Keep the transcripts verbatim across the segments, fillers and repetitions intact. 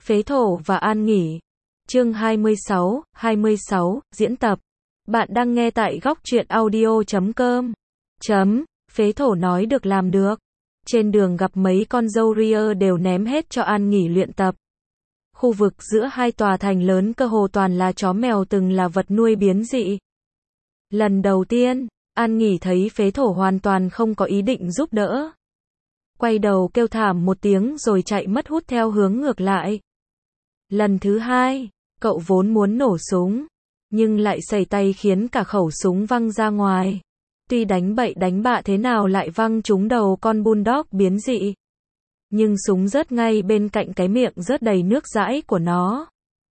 Phế thổ và An Nghỉ. Chương hai mươi sáu, hai mươi sáu, diễn tập. Bạn đang nghe tại góc truyện audio chấm com. Chấm, Phế thổ nói được làm được. Trên đường gặp mấy con dâu ria đều ném hết cho An Nghỉ luyện tập. Khu vực giữa hai tòa thành lớn cơ hồ toàn là chó mèo từng là vật nuôi biến dị. Lần đầu tiên, An Nghỉ thấy Phế thổ hoàn toàn không có ý định giúp đỡ. Quay đầu kêu thảm một tiếng rồi chạy mất hút theo hướng ngược lại. Lần thứ hai, cậu vốn muốn nổ súng, nhưng lại sẩy tay khiến cả khẩu súng văng ra ngoài. Tuy đánh bậy đánh bạ thế nào lại văng trúng đầu con bulldog biến dị. Nhưng súng rớt ngay bên cạnh cái miệng rớt đầy nước dãi của nó.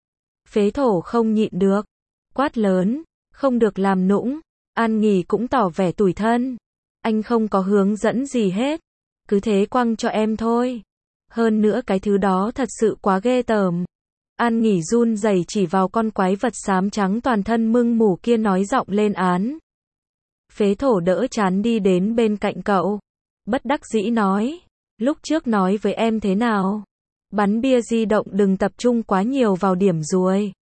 Phế thổ không nhịn được, quát lớn, không được làm nũng. An Nghỉ cũng tỏ vẻ tủi thân. Anh không có hướng dẫn gì hết, cứ thế quăng cho em thôi. Hơn nữa cái thứ đó thật sự quá ghê tởm. An Nghỉ run rẩy chỉ vào con quái vật xám trắng toàn thân mưng mủ kia nói giọng lên án. Phế thổ đỡ chán đi đến bên cạnh cậu. Bất đắc dĩ nói, lúc trước nói với em thế nào? Bắn bia di động đừng tập trung quá nhiều vào điểm ruồi.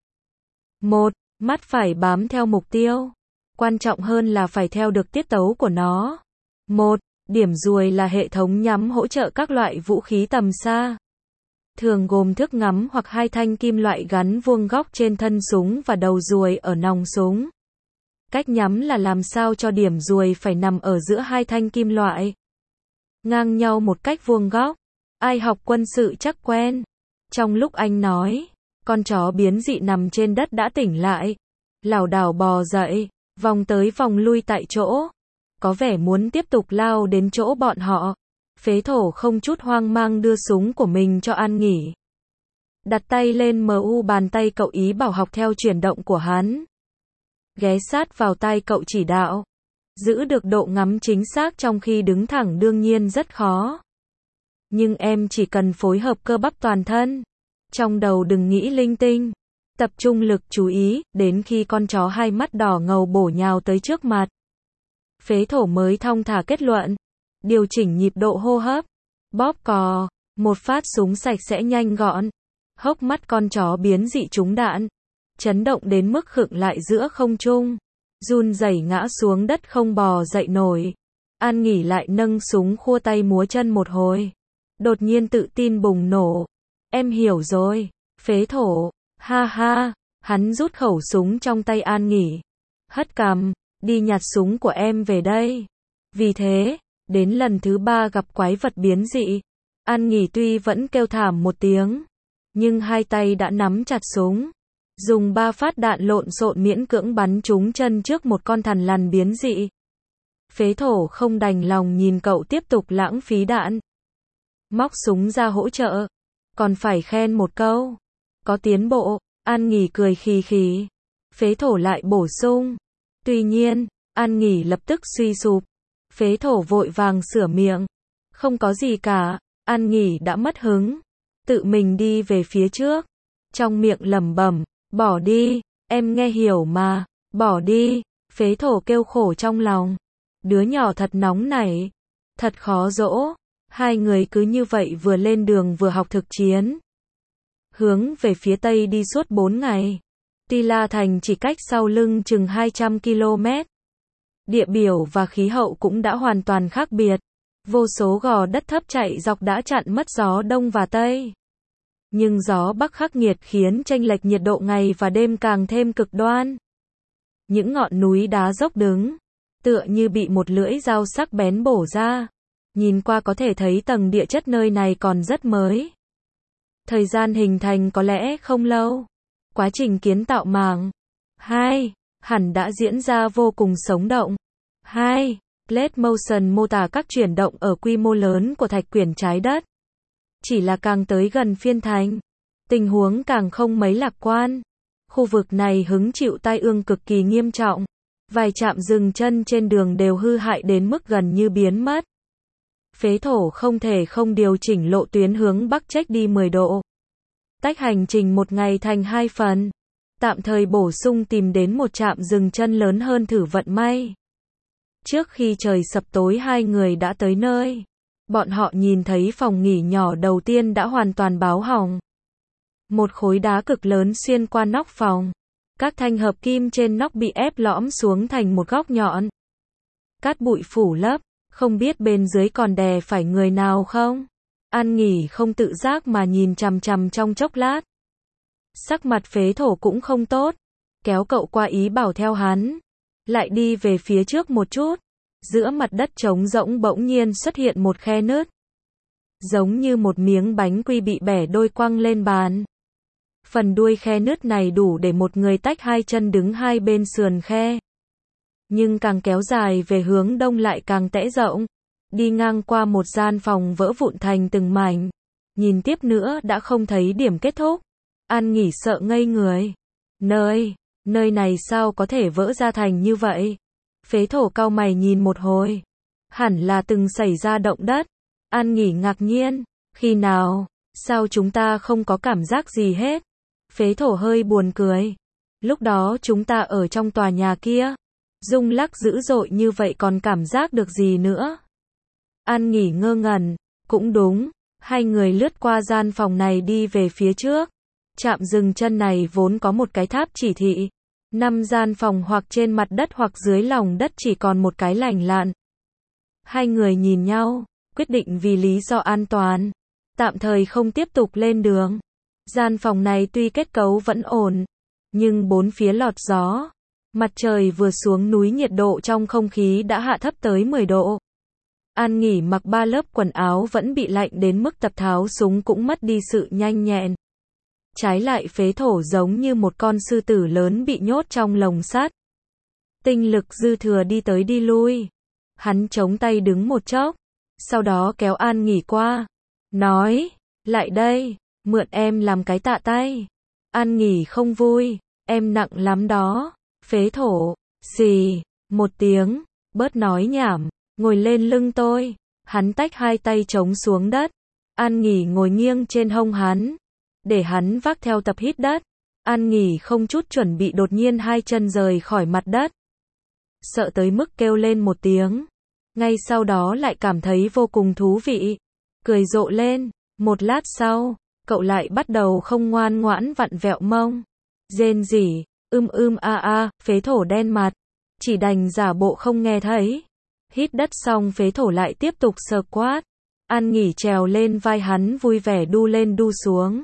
Một, mắt phải bám theo mục tiêu. Quan trọng hơn là phải theo được tiết tấu của nó. Một, điểm ruồi là hệ thống nhắm hỗ trợ các loại vũ khí tầm xa. Thường gồm thước ngắm hoặc hai thanh kim loại gắn vuông góc trên thân súng và đầu ruồi ở nòng súng. Cách nhắm là làm sao cho điểm ruồi phải nằm ở giữa hai thanh kim loại, ngang nhau một cách vuông góc. Ai học quân sự chắc quen. Trong lúc anh nói, con chó biến dị nằm trên đất đã tỉnh lại, lảo đảo bò dậy, vòng tới vòng lui tại chỗ, có vẻ muốn tiếp tục lao đến chỗ bọn họ. Phế thổ không chút hoang mang đưa súng của mình cho An Nghỉ. Đặt tay lên mu bàn tay cậu ý bảo học theo chuyển động của hắn. Ghé sát vào tai cậu chỉ đạo. Giữ được độ ngắm chính xác trong khi đứng thẳng đương nhiên rất khó. Nhưng em chỉ cần phối hợp cơ bắp toàn thân. Trong đầu đừng nghĩ linh tinh. Tập trung lực chú ý, đến khi con chó hai mắt đỏ ngầu bổ nhào tới trước mặt. Phế thổ mới thong thả kết luận. Điều chỉnh nhịp độ hô hấp. Bóp cò. Một phát súng sạch sẽ nhanh gọn. Hốc mắt con chó biến dị trúng đạn. Chấn động đến mức khựng lại giữa không trung. Run rẩy ngã xuống đất không bò dậy nổi. An Nghỉ lại nâng súng khua tay múa chân một hồi. Đột nhiên tự tin bùng nổ. Em hiểu rồi. Phế thổ. Ha ha. Hắn rút khẩu súng trong tay An Nghỉ. Hất cằm. Đi nhặt súng của em về đây. Vì thế, đến lần thứ ba gặp quái vật biến dị, An Nghỉ tuy vẫn kêu thảm một tiếng, nhưng hai tay đã nắm chặt súng. Dùng ba phát đạn lộn xộn miễn cưỡng bắn trúng chân trước một con thằn lằn biến dị. Phế thổ không đành lòng nhìn cậu tiếp tục lãng phí đạn. Móc súng ra hỗ trợ. Còn phải khen một câu. Có tiến bộ. An Nghỉ cười khì khì. Phế thổ lại bổ sung. Tuy nhiên, An Nghỉ lập tức suy sụp. Phế thổ vội vàng sửa miệng. Không có gì cả. An Nghỉ đã mất hứng. Tự mình đi về phía trước. Trong miệng lẩm bẩm. Bỏ đi. Em nghe hiểu mà. Bỏ đi. Phế thổ kêu khổ trong lòng. Đứa nhỏ thật nóng nảy. Thật khó dỗ. Hai người cứ như vậy vừa lên đường vừa học thực chiến. Hướng về phía tây đi suốt bốn ngày. Tuy La Thành chỉ cách sau lưng chừng hai trăm ki lô mét. Địa biểu và khí hậu cũng đã hoàn toàn khác biệt. Vô số gò đất thấp chạy dọc đã chặn mất gió đông và tây. Nhưng gió bắc khắc nghiệt khiến chênh lệch nhiệt độ ngày và đêm càng thêm cực đoan. Những ngọn núi đá dốc đứng, tựa như bị một lưỡi dao sắc bén bổ ra. Nhìn qua có thể thấy tầng địa chất nơi này còn rất mới. Thời gian hình thành có lẽ không lâu. Quá trình kiến tạo màng hai hẳn đã diễn ra vô cùng sống động. hai. Blade Motion mô tả các chuyển động ở quy mô lớn của thạch quyển trái đất. Chỉ là càng tới gần phiên thành, tình huống càng không mấy lạc quan. Khu vực này hứng chịu tai ương cực kỳ nghiêm trọng. Vài trạm dừng chân trên đường đều hư hại đến mức gần như biến mất. Phế thổ không thể không điều chỉnh lộ tuyến hướng bắc chếch đi mười độ. Tách hành trình một ngày thành hai phần. Tạm thời bổ sung tìm đến một trạm dừng chân lớn hơn thử vận may. Trước khi trời sập tối hai người đã tới nơi. Bọn họ nhìn thấy phòng nghỉ nhỏ đầu tiên đã hoàn toàn báo hỏng. Một khối đá cực lớn xuyên qua nóc phòng. Các thanh hợp kim trên nóc bị ép lõm xuống thành một góc nhọn. Cát bụi phủ lấp, không biết bên dưới còn đè phải người nào không? An Nghỉ không tự giác mà nhìn chằm chằm trong chốc lát. Sắc mặt Phế Thổ cũng không tốt, kéo cậu qua ý bảo theo hắn. Lại đi về phía trước một chút, giữa mặt đất trống rỗng bỗng nhiên xuất hiện một khe nứt. Giống như một miếng bánh quy bị bẻ đôi quăng lên bàn. Phần đuôi khe nứt này đủ để một người tách hai chân đứng hai bên sườn khe. Nhưng càng kéo dài về hướng đông lại càng tẽ rộng. Đi ngang qua một gian phòng vỡ vụn thành từng mảnh. Nhìn tiếp nữa đã không thấy điểm kết thúc. An Nghỉ sợ ngây người. Nơi, nơi này sao có thể vỡ ra thành như vậy? Phế Thổ cau mày nhìn một hồi. Hẳn là từng xảy ra động đất. An Nghỉ ngạc nhiên. Khi nào? Sao chúng ta không có cảm giác gì hết? Phế Thổ hơi buồn cười. Lúc đó chúng ta ở trong tòa nhà kia. Rung lắc dữ dội như vậy còn cảm giác được gì nữa? An Nghỉ ngơ ngẩn. Cũng đúng. Hai người lướt qua gian phòng này đi về phía trước. Trạm dừng chân này vốn có một cái tháp chỉ thị. Năm gian phòng hoặc trên mặt đất hoặc dưới lòng đất chỉ còn một cái lành lặn. Hai người nhìn nhau, quyết định vì lý do an toàn, tạm thời không tiếp tục lên đường. Gian phòng này tuy kết cấu vẫn ổn, nhưng bốn phía lọt gió. Mặt trời vừa xuống núi nhiệt độ trong không khí đã hạ thấp tới mười độ. An Nghỉ mặc ba lớp quần áo vẫn bị lạnh đến mức tập tháo súng cũng mất đi sự nhanh nhẹn. Trái lại Phế Thổ giống như một con sư tử lớn bị nhốt trong lồng sắt. Tinh lực dư thừa đi tới đi lui. Hắn chống tay đứng một chốc, sau đó kéo An Nghỉ qua. Nói, lại đây, mượn em làm cái tạ tay. An Nghỉ không vui, em nặng lắm đó. Phế Thổ, xì, một tiếng, bớt nói nhảm, ngồi lên lưng tôi. Hắn tách hai tay chống xuống đất. An Nghỉ ngồi nghiêng trên hông hắn. Để hắn vác theo tập hít đất. An Nghỉ không chút chuẩn bị đột nhiên hai chân rời khỏi mặt đất. Sợ tới mức kêu lên một tiếng. Ngay sau đó lại cảm thấy vô cùng thú vị. Cười rộ lên. Một lát sau, cậu lại bắt đầu không ngoan ngoãn vặn vẹo mông. Rên rỉ, ưm ưm a a, Phế Thổ đen mặt. Chỉ đành giả bộ không nghe thấy. Hít đất xong Phế Thổ lại tiếp tục sờ quát. An Nghỉ trèo lên vai hắn vui vẻ đu lên đu xuống.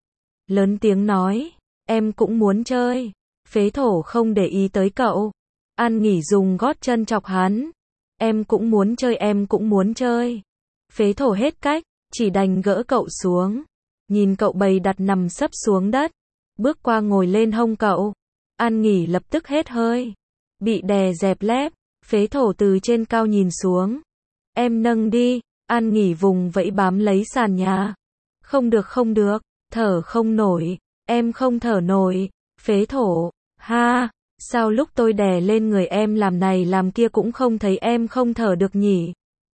Lớn tiếng nói, em cũng muốn chơi. Phế Thổ không để ý tới cậu. An Nghỉ dùng gót chân chọc hắn. Em cũng muốn chơi, em cũng muốn chơi. Phế Thổ hết cách, chỉ đành gỡ cậu xuống. Nhìn cậu bầy đặt nằm sấp xuống đất. Bước qua ngồi lên hông cậu. An Nghỉ lập tức hết hơi. Bị đè dẹp lép. Phế Thổ từ trên cao nhìn xuống. Em nâng đi. An Nghỉ vùng vẫy bám lấy sàn nhà. Không được không được. Thở không nổi, em không thở nổi. Phế Thổ, ha, sao lúc tôi đè lên người em làm này làm kia cũng không thấy em không thở được nhỉ?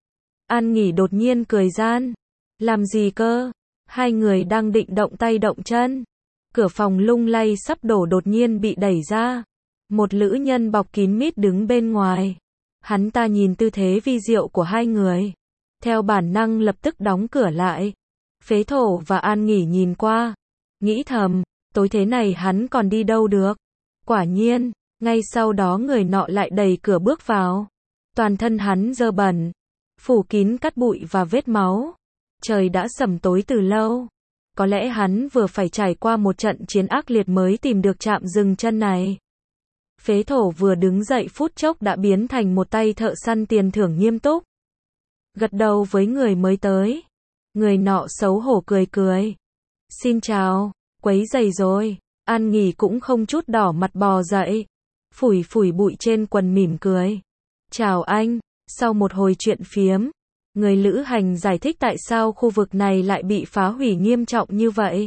An Nghỉ đột nhiên cười gian. Làm gì cơ? Hai người đang định động tay động chân. Cửa phòng lung lay sắp đổ đột nhiên bị đẩy ra. Một lữ nhân bọc kín mít đứng bên ngoài. Hắn ta nhìn tư thế vi diệu của hai người. Theo bản năng lập tức đóng cửa lại. Phế Thổ và An Nghỉ nhìn qua, nghĩ thầm, tối thế này hắn còn đi đâu được. Quả nhiên, ngay sau đó người nọ lại đẩy cửa bước vào. Toàn thân hắn dơ bẩn, phủ kín cát bụi và vết máu. Trời đã sẩm tối từ lâu. Có lẽ hắn vừa phải trải qua một trận chiến ác liệt mới tìm được trạm dừng chân này. Phế Thổ vừa đứng dậy phút chốc đã biến thành một tay thợ săn tiền thưởng nghiêm túc. Gật đầu với người mới tới. Người nọ xấu hổ cười cười. Xin chào, quấy rầy rồi. An Nghỉ cũng không chút đỏ mặt bò dậy. Phủi phủi bụi trên quần mỉm cười. Chào anh, sau một hồi chuyện phiếm. Người lữ hành giải thích tại sao khu vực này lại bị phá hủy nghiêm trọng như vậy.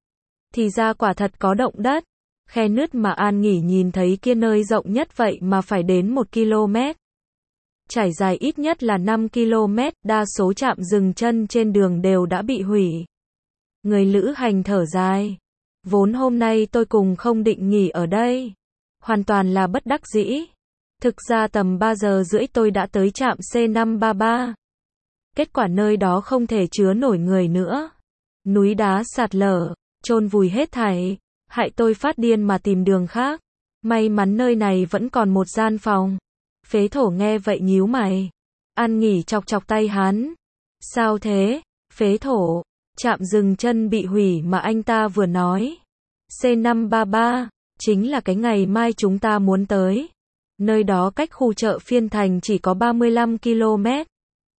Thì ra quả thật có động đất. Khe nứt mà An Nghỉ nhìn thấy kia nơi rộng nhất vậy mà phải đến một ki lô mét. Trải dài ít nhất là năm ki lô mét, đa số trạm dừng chân trên đường đều đã bị hủy. Người lữ hành thở dài. Vốn hôm nay tôi cùng không định nghỉ ở đây. Hoàn toàn là bất đắc dĩ. Thực ra tầm ba giờ rưỡi tôi đã tới trạm C năm ba ba. Kết quả nơi đó không thể chứa nổi người nữa. Núi đá sạt lở, chôn vùi hết thảy, hại tôi phát điên mà tìm đường khác. May mắn nơi này vẫn còn một gian phòng. Phế thổ nghe vậy nhíu mày. An Nghỉ chọc chọc tay hắn. Sao thế? Phế thổ, trạm dừng chân bị hủy mà anh ta vừa nói. C năm ba ba, chính là cái ngày mai chúng ta muốn tới. Nơi đó cách khu chợ Phiên Thành chỉ có ba mươi lăm ki lô mét.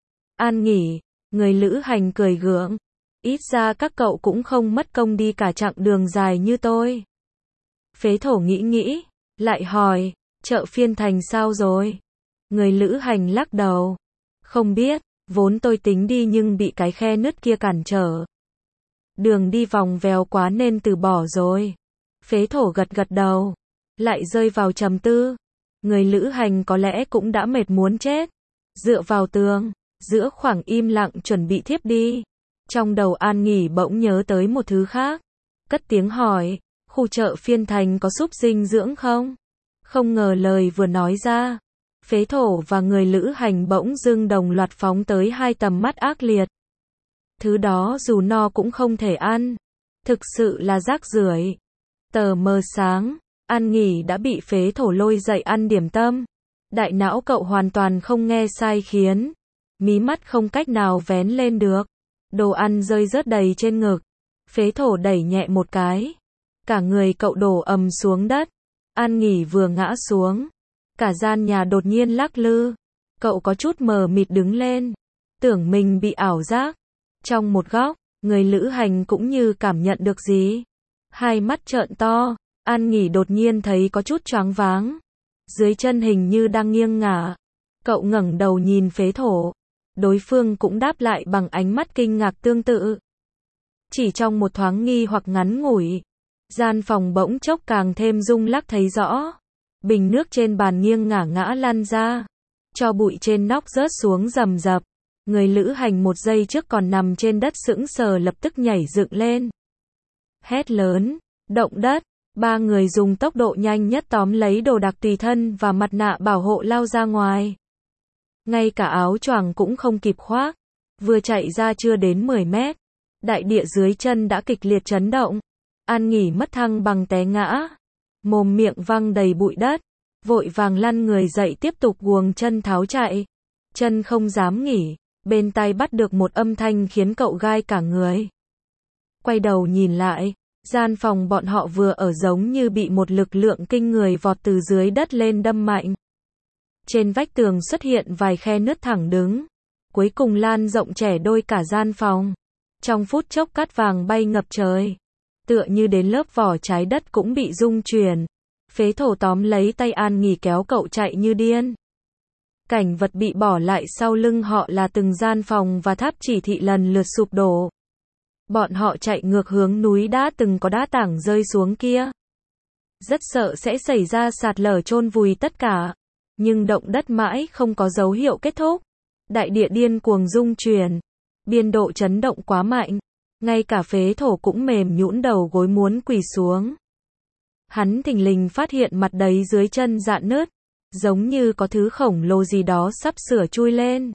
An Nghỉ, người lữ hành cười gượng. Ít ra các cậu cũng không mất công đi cả chặng đường dài như tôi. Phế thổ nghĩ nghĩ, lại hỏi, chợ Phiên Thành sao rồi? Người lữ hành lắc đầu. Không biết, vốn tôi tính đi nhưng bị cái khe nứt kia cản trở. Đường đi vòng vèo quá nên từ bỏ rồi. Phế thổ gật gật đầu, lại rơi vào trầm tư. Người lữ hành có lẽ cũng đã mệt muốn chết. Dựa vào tường, giữa khoảng im lặng chuẩn bị thiếp đi. Trong đầu An Nghỉ bỗng nhớ tới một thứ khác. Cất tiếng hỏi, khu chợ Phiên Thành có súp dinh dưỡng không? Không ngờ lời vừa nói ra, phế thổ và người lữ hành bỗng dưng đồng loạt phóng tới hai tầm mắt ác liệt. Thứ đó dù no cũng không thể ăn. Thực sự là rác rưởi. Tờ mờ sáng, An Nghỉ đã bị phế thổ lôi dậy ăn điểm tâm. Đại não cậu hoàn toàn không nghe sai khiến. Mí mắt không cách nào vén lên được. Đồ ăn rơi rớt đầy trên ngực. Phế thổ đẩy nhẹ một cái. Cả người cậu đổ ầm xuống đất. An Nghỉ vừa ngã xuống. Cả gian nhà đột nhiên lắc lư. Cậu có chút mờ mịt đứng lên. Tưởng mình bị ảo giác. Trong một góc, người lữ hành cũng như cảm nhận được gì. Hai mắt trợn to. An Nghỉ đột nhiên thấy có chút choáng váng. Dưới chân hình như đang nghiêng ngả. Cậu ngẩng đầu nhìn phế thổ. Đối phương cũng đáp lại bằng ánh mắt kinh ngạc tương tự. Chỉ trong một thoáng nghi hoặc ngắn ngủi, gian phòng bỗng chốc càng thêm rung lắc thấy rõ. Bình nước trên bàn nghiêng ngả ngã lăn ra. Tro bụi trên nóc rớt xuống rầm rập. Người lữ hành một giây trước còn nằm trên đất sững sờ lập tức nhảy dựng lên. Hét lớn, động đất. Ba người dùng tốc độ nhanh nhất tóm lấy đồ đạc tùy thân và mặt nạ bảo hộ lao ra ngoài. Ngay cả áo choàng cũng không kịp khoác. Vừa chạy ra chưa đến mười mét. Đại địa dưới chân đã kịch liệt chấn động. An Nghỉ mất thăng bằng té ngã. Mồm miệng văng đầy bụi đất. Vội vàng lăn người dậy tiếp tục guồng chân tháo chạy. Chân không dám nghỉ. Bên tai bắt được một âm thanh khiến cậu gai cả người. Quay đầu nhìn lại. Gian phòng bọn họ vừa ở giống như bị một lực lượng kinh người vọt từ dưới đất lên đâm mạnh. Trên vách tường xuất hiện vài khe nứt thẳng đứng. Cuối cùng lan rộng trẻ đôi cả gian phòng. Trong phút chốc cát vàng bay ngập trời. Tựa như đến lớp vỏ trái đất cũng bị rung chuyển. Phế thổ tóm lấy tay An Nghỉ kéo cậu chạy như điên. Cảnh vật bị bỏ lại sau lưng họ là từng gian phòng và tháp chỉ thị lần lượt sụp đổ. Bọn họ chạy ngược hướng núi đã từng có đá tảng rơi xuống kia. Rất sợ sẽ xảy ra sạt lở chôn vùi tất cả. Nhưng động đất mãi không có dấu hiệu kết thúc. Đại địa điên cuồng rung chuyển. Biên độ chấn động quá mạnh. Ngay cả phế thổ cũng mềm nhũn đầu gối muốn quỳ xuống. Hắn thình lình phát hiện mặt đầy dưới chân rạn nứt. Giống như có thứ khổng lồ gì đó sắp sửa chui lên.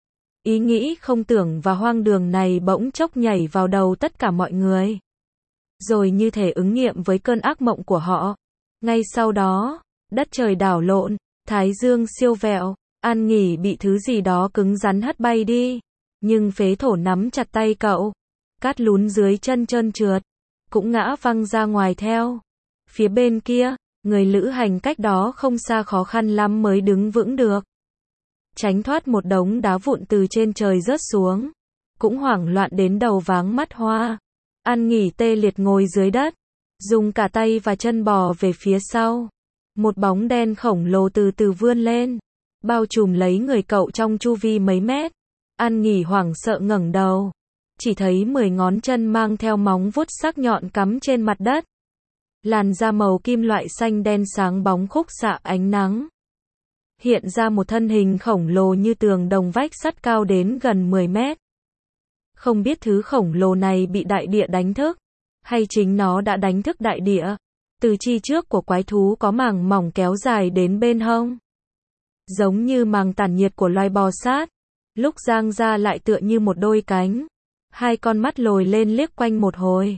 Ý nghĩ không tưởng và hoang đường này bỗng chốc nhảy vào đầu tất cả mọi người. Rồi như thể ứng nghiệm với cơn ác mộng của họ. Ngay sau đó, đất trời đảo lộn, thái dương siêu vẹo, An Nghỉ bị thứ gì đó cứng rắn hất bay đi. Nhưng phế thổ nắm chặt tay cậu. Cát lún dưới chân trơn trượt. Cũng ngã văng ra ngoài theo. Phía bên kia, người lữ hành cách đó không xa khó khăn lắm mới đứng vững được. Tránh thoát một đống đá vụn từ trên trời rớt xuống. Cũng hoảng loạn đến đầu váng mắt hoa. An Nghỉ tê liệt ngồi dưới đất. Dùng cả tay và chân bò về phía sau. Một bóng đen khổng lồ từ từ vươn lên. Bao trùm lấy người cậu trong chu vi mấy mét. An Nghỉ hoảng sợ ngẩng đầu. Chỉ thấy mười ngón chân mang theo móng vuốt sắc nhọn cắm trên mặt đất. Làn da màu kim loại xanh đen sáng bóng khúc xạ ánh nắng. Hiện ra một thân hình khổng lồ như tường đồng vách sắt cao đến gần mười mét. Không biết thứ khổng lồ này bị đại địa đánh thức, hay chính nó đã đánh thức đại địa. Từ chi trước của quái thú có màng mỏng kéo dài đến bên hông. Giống như màng tản nhiệt của loài bò sát. Lúc giang ra lại tựa như một đôi cánh. Hai con mắt lồi lên liếc quanh một hồi.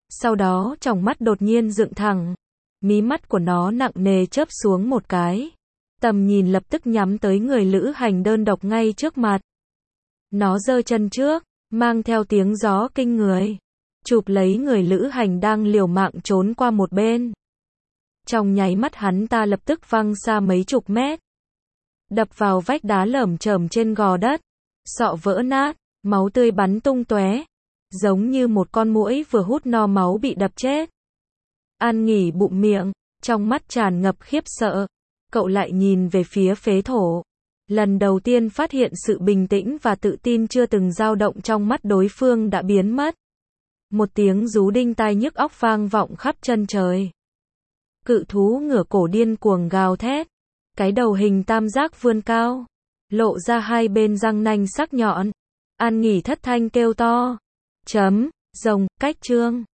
Sau đó tròng mắt đột nhiên dựng thẳng. Mí mắt của nó nặng nề chớp xuống một cái. Tầm nhìn lập tức nhắm tới người lữ hành đơn độc ngay trước mặt. Nó giơ chân trước, mang theo tiếng gió kinh người. Chụp lấy người lữ hành đang liều mạng trốn qua một bên. Trong nháy mắt hắn ta lập tức văng xa mấy chục mét. Đập vào vách đá lởm chởm trên gò đất. Sọ vỡ nát, máu tươi bắn tung tóe. Giống như một con muỗi vừa hút no máu bị đập chết. An Nghỉ bụm miệng, trong mắt tràn ngập khiếp sợ. Cậu lại nhìn về phía phế thổ. Lần đầu tiên phát hiện sự bình tĩnh và tự tin chưa từng dao động trong mắt đối phương đã biến mất. Một tiếng rú đinh tai nhức óc vang vọng khắp chân trời. Cự thú ngửa cổ điên cuồng gào thét. Cái đầu hình tam giác vươn cao. Lộ ra hai bên răng nanh sắc nhọn. An Nghỉ thất thanh kêu to. Chấm, rồng, cách chương.